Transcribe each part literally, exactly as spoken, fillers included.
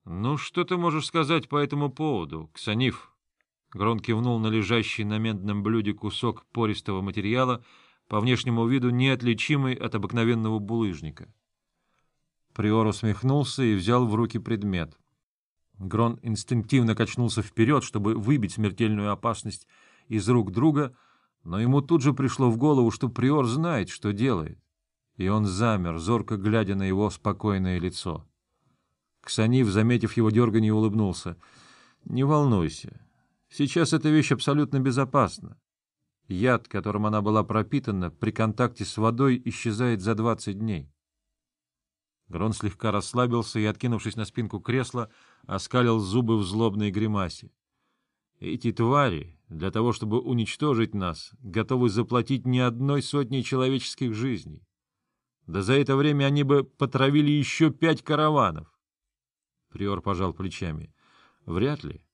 — Ну, что ты можешь сказать по этому поводу, Ксаниф? Грон кивнул на лежащий на медном блюде кусок пористого материала, по внешнему виду неотличимый от обыкновенного булыжника. Приор усмехнулся и взял в руки предмет. Грон инстинктивно качнулся вперед, чтобы выбить смертельную опасность из рук друга, но ему тут же пришло в голову, что приор знает, что делает, и он замер, зорко глядя на его спокойное лицо. Ксаниф, заметив его дерганье, улыбнулся. — Не волнуйся. Сейчас эта вещь абсолютно безопасна. Яд, которым она была пропитана, при контакте с водой исчезает за двадцать дней. Грон слегка расслабился и, откинувшись на спинку кресла, оскалил зубы в злобной гримасе. Эти твари, для того чтобы уничтожить нас, готовы заплатить не одной сотни человеческих жизней. Да за это время они бы потравили еще пять караванов. Приор пожал плечами. — Вряд ли.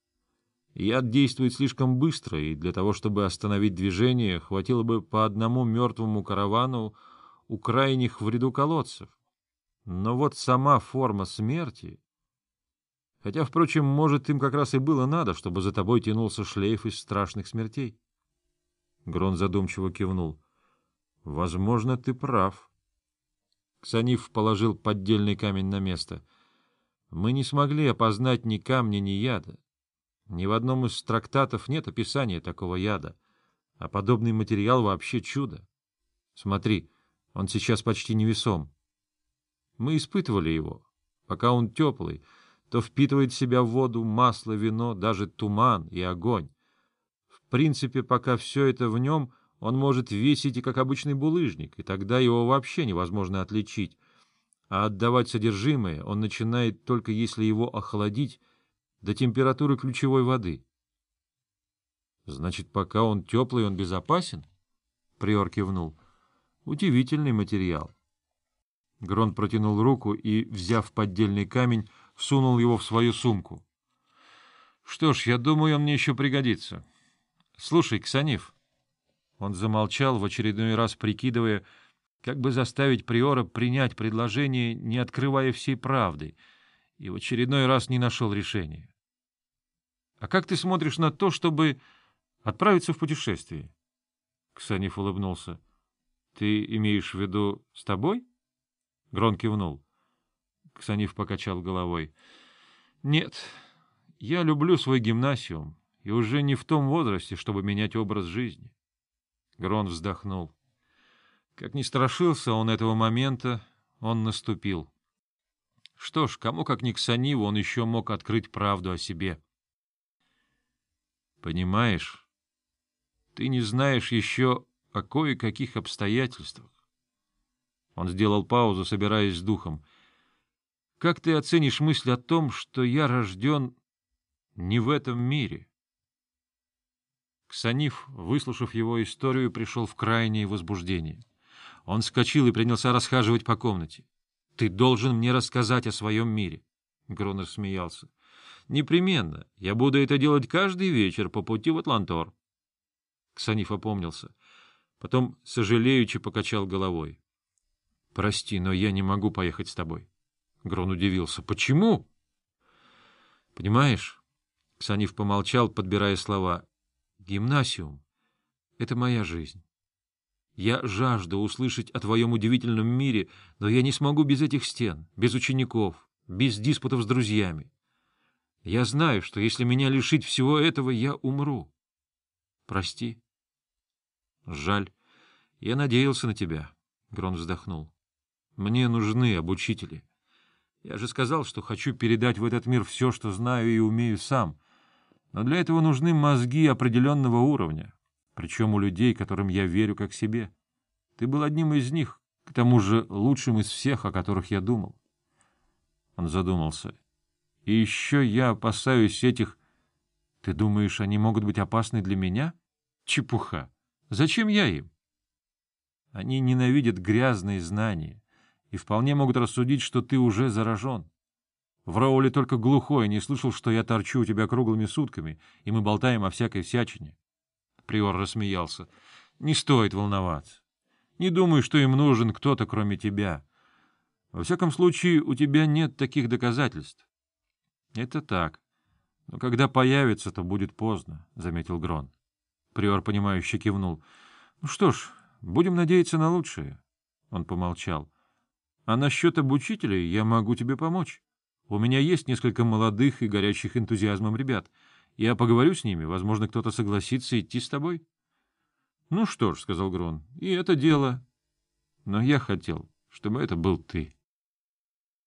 Яд действует слишком быстро, и для того, чтобы остановить движение, хватило бы по одному мертвому каравану у крайних в ряду колодцев. Но вот сама форма смерти... Хотя, впрочем, может, им как раз и было надо, чтобы за тобой тянулся шлейф из страшных смертей. Грон задумчиво кивнул. — Возможно, ты прав. Ксаниф положил поддельный камень на место. — Мы не смогли опознать ни камня, ни яда. Ни в одном из трактатов нет описания такого яда, а подобный материал вообще чудо. Смотри, он сейчас почти невесом. Мы испытывали его. Пока он теплый, то впитывает в себя воду, масло, вино, даже туман и огонь. В принципе, пока все это в нем, он может весить и как обычный булыжник, и тогда его вообще невозможно отличить. А отдавать содержимое он начинает только если его охладить до температуры ключевой воды. — Значит, пока он теплый, он безопасен? Приор кивнул. — Удивительный материал. Грон протянул руку и, взяв поддельный камень, сунул его в свою сумку. — Что ж, я думаю, он мне еще пригодится. Слушай, Ксаниф. Он замолчал, в очередной раз прикидывая, как бы заставить приора принять предложение, не открывая всей правды, и в очередной раз не нашел решения. — А как ты смотришь на то, чтобы отправиться в путешествие? Ксаниф улыбнулся. — Ты имеешь в виду с тобой? Грон кивнул. Ксаниф покачал головой. — Нет, я люблю свой гимнасиум и уже не в том возрасте, чтобы менять образ жизни. Грон вздохнул. Как ни страшился он этого момента, он наступил. Что ж, кому как ни Ксанифу он еще мог открыть правду о себе. — Понимаешь, ты не знаешь еще о кое-каких обстоятельствах. Он сделал паузу, собираясь с духом. — Как ты оценишь мысль о том, что я рожден не в этом мире? Ксаниф, выслушав его историю, пришел в крайнее возбуждение. Он вскочил и принялся расхаживать по комнате. — Ты должен мне рассказать о своем мире. Грон рассмеялся. — Непременно. Я буду это делать каждый вечер по пути в Атлантор. Ксаниф опомнился. Потом, сожалеючи, покачал головой. — Прости, но я не могу поехать с тобой. Грон удивился. — Почему? — Понимаешь, Ксаниф помолчал, подбирая слова. — Гимнасиум — это моя жизнь. Я жажду услышать о твоем удивительном мире, но я не смогу без этих стен, без учеников, без диспутов с друзьями. Я знаю, что если меня лишить всего этого, я умру. Прости. Жаль. Я надеялся на тебя. Грон вздохнул. Мне нужны обучители. Я же сказал, что хочу передать в этот мир все, что знаю и умею сам. Но для этого нужны мозги определенного уровня, причем у людей, которым я верю как себе. Ты был одним из них, к тому же лучшим из всех, о которых я думал. Он задумался. И еще я опасаюсь этих... Ты думаешь, они могут быть опасны для меня? Чепуха. Зачем я им? Они ненавидят грязные знания и вполне могут рассудить, что ты уже заражен. В Роуле только глухой не слышал, что я торчу у тебя круглыми сутками, и мы болтаем о всякой всячине. Приор рассмеялся. — Не стоит волноваться. Не думаю, что им нужен кто-то, кроме тебя. Во всяком случае, у тебя нет таких доказательств. — Это так. Но когда появится, то будет поздно, — заметил Грон. Приор, понимающе кивнул. — Ну что ж, будем надеяться на лучшее. Он помолчал. — А насчет обучителей я могу тебе помочь. У меня есть несколько молодых и горящих энтузиазмом ребят. Я поговорю с ними, возможно, кто-то согласится идти с тобой. — Ну что ж, — сказал Грон, — и это дело. Но я хотел, чтобы это был ты.